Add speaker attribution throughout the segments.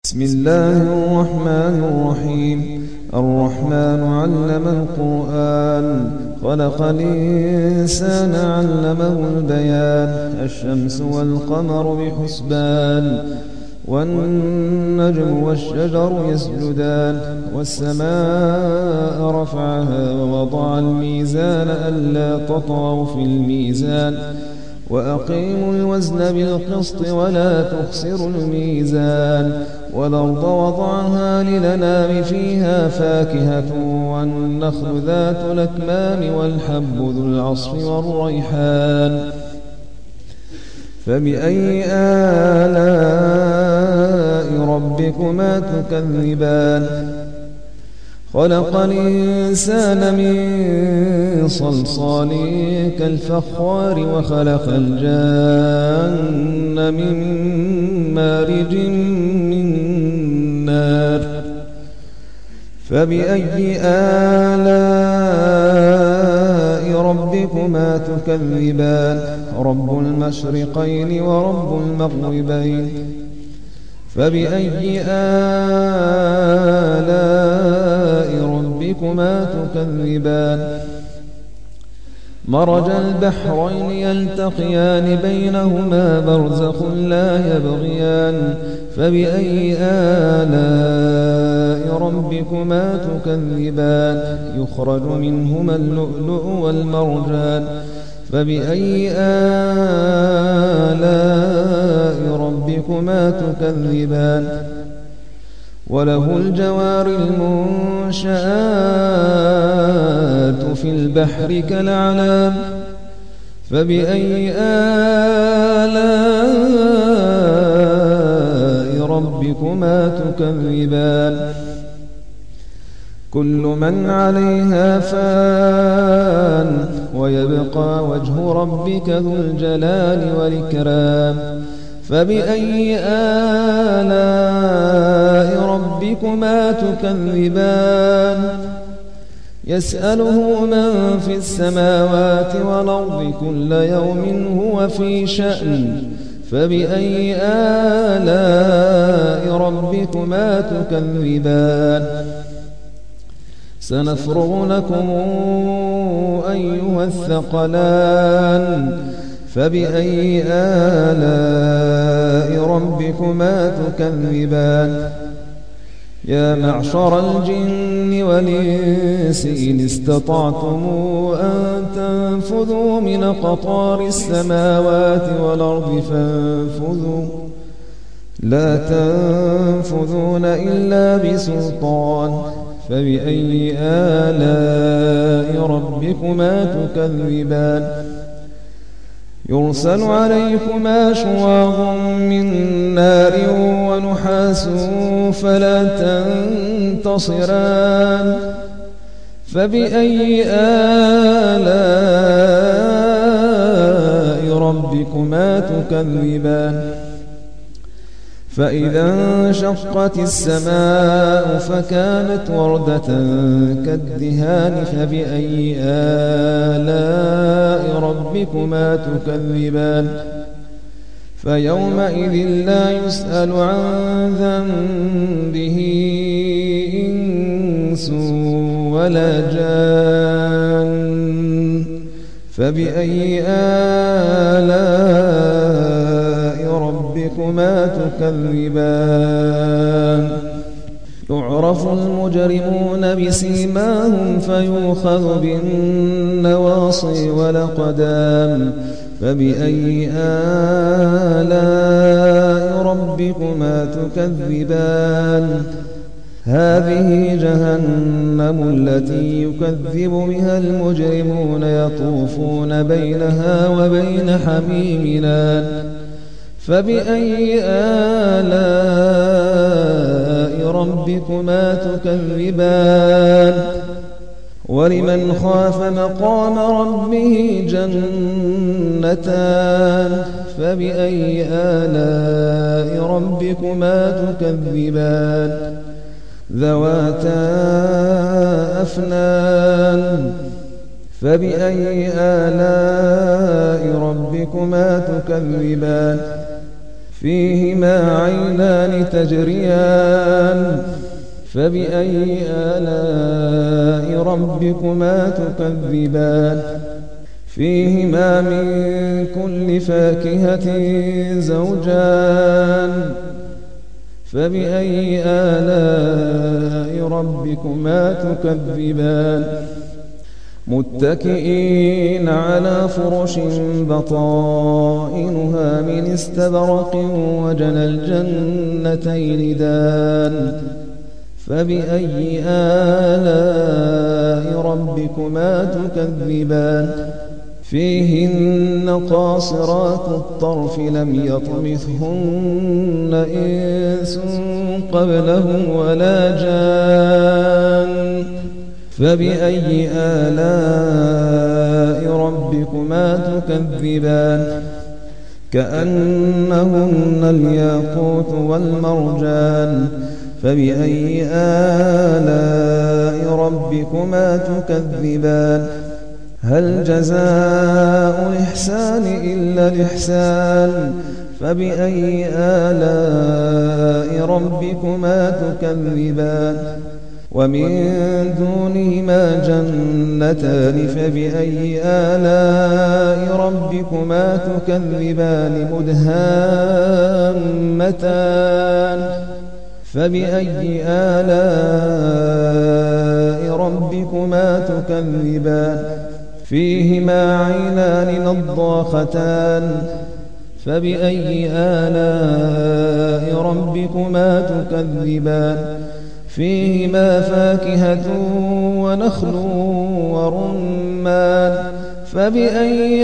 Speaker 1: بسم الله الرحمن الرحيم. الرحمن علم القرآن، خلق الإنسان علمه البيان. الشمس والقمر بحسبان، والنجم والشجر يسجدان. والسماء رفعها ووضع الميزان ألا تطغوا في الميزان، وأقيموا الوزن بالقسط ولا تخسروا الميزان. والأرض وضعها للأنام فيها فاكهة والنخل ذات الأكمام والحب ذو العصف والريحان. فبأي آلاء ربكما تكذبان؟ خلق الإنسان من صلصال كالفخار، وخلق الجان من مارج من نار. فبأي آلاء ربكما تكذبان؟ رب المشرقين ورب المغربين. فبأي آلاء ربكما تكذبان؟ مرج البحرين يلتقيان بينهما برزخ لا يبغيان. فبأي آلاء ربكما تكذبان؟ يخرج منهما اللؤلؤ والمرجان. فبأي آلاء ربكما تكذبان؟ وله الجوار المنشآت في البحر كالأعلام. فبأي آلاء ربكما تكذبان؟ كل من عليها فان، ويبقى وجه ربك ذو الجلال والإكرام. فبأي آلاء ربكما تكذبان؟ يسأله من في السماوات والأرض كل يوم هو في شأن. فبأي آلاء ربكما تكذبان؟ سنفرغ لكم أيها الثقلان. فبأي آلاء ربكما تكذبان؟ يا معشر الجن والإنس إن استطعتم أن تنفذوا من أقطار السماوات والأرض فانفذوا، لا تنفذون إلا بسلطان. فبأي آلاء ربكما تكذبان؟ يرسل عليكما شواظ من نار ونحاس فلا تنتصران. فبأي آلاء ربكما تكذبان؟ فإذا انشقت السماء فكانت وردة كالدهان. فبأي آلاء ربكما تكذبان؟ فيومئذ لا يسأل عن ذنبه إنس ولا جان. فبأي آلاء ربكما تكذبان؟ يعرف المجرمون بسيماهم فيؤخذ بالنواصي والأقدام. فبأي آلاء ربكما تكذبان؟ هذه جهنم التي يكذب بها المجرمون يطوفون بينها وبين حميم آن. فبأي آلاء ربكما تكذبان؟ ولمن خاف مقام ربه جنتان. فبأي آلاء ربكما تكذبان؟ ذواتا أفنان. فبأي آلاء ربكما تكذبان؟ فيهما عينان تجريان فبأي آلاء ربكما تكذبان فيهما من كل فاكهة زوجان فبأي آلاء ربكما تكذبان متكئين على فرش بطائنها من استبرق وجنى الجنتين دان فبأي آلاء ربكما تكذبان فيهن قاصرات الطرف لم يطمثهن إنس قبلهم ولا جان فبأي آلاء ربكما تكذبان كأنهن الياقوت والمرجان فبأي آلاء ربكما تكذبان هل جزاء الإحسان إلا الإحسان فبأي آلاء ربكما تكذبان ومن دونهما جنتان فبأي آلاء ربكما تكذبان مدهامتان فبأي آلاء ربكما تكذبان فيهما عينان نضاختان فبأي آلاء ربكما تكذبان فيهما فاكهة ونخل ورمان فبأي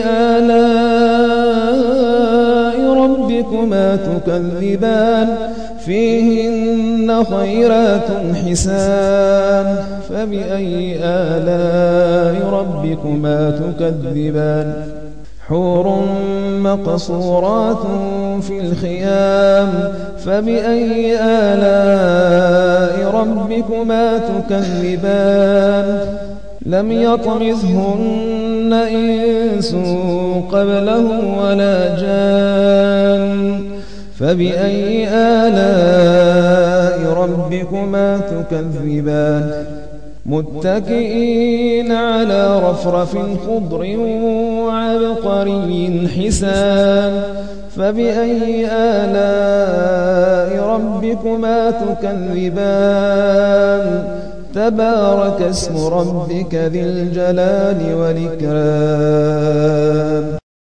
Speaker 1: آلاء ربكما تكذبان فيهن خيرات حسان فبأي آلاء ربكما تكذبان حور مقصورات في الخيام فبأي آلاء ربكما تكذبان لم يطمثهن إنس قبلهم ولا جان فبأي آلاء ربكما تكذبان متكئين على رفرف خضر وعبقري حسان فبأي آلاء ربكما تكذبان تبارك اسم ربك ذي الجلال والإكرام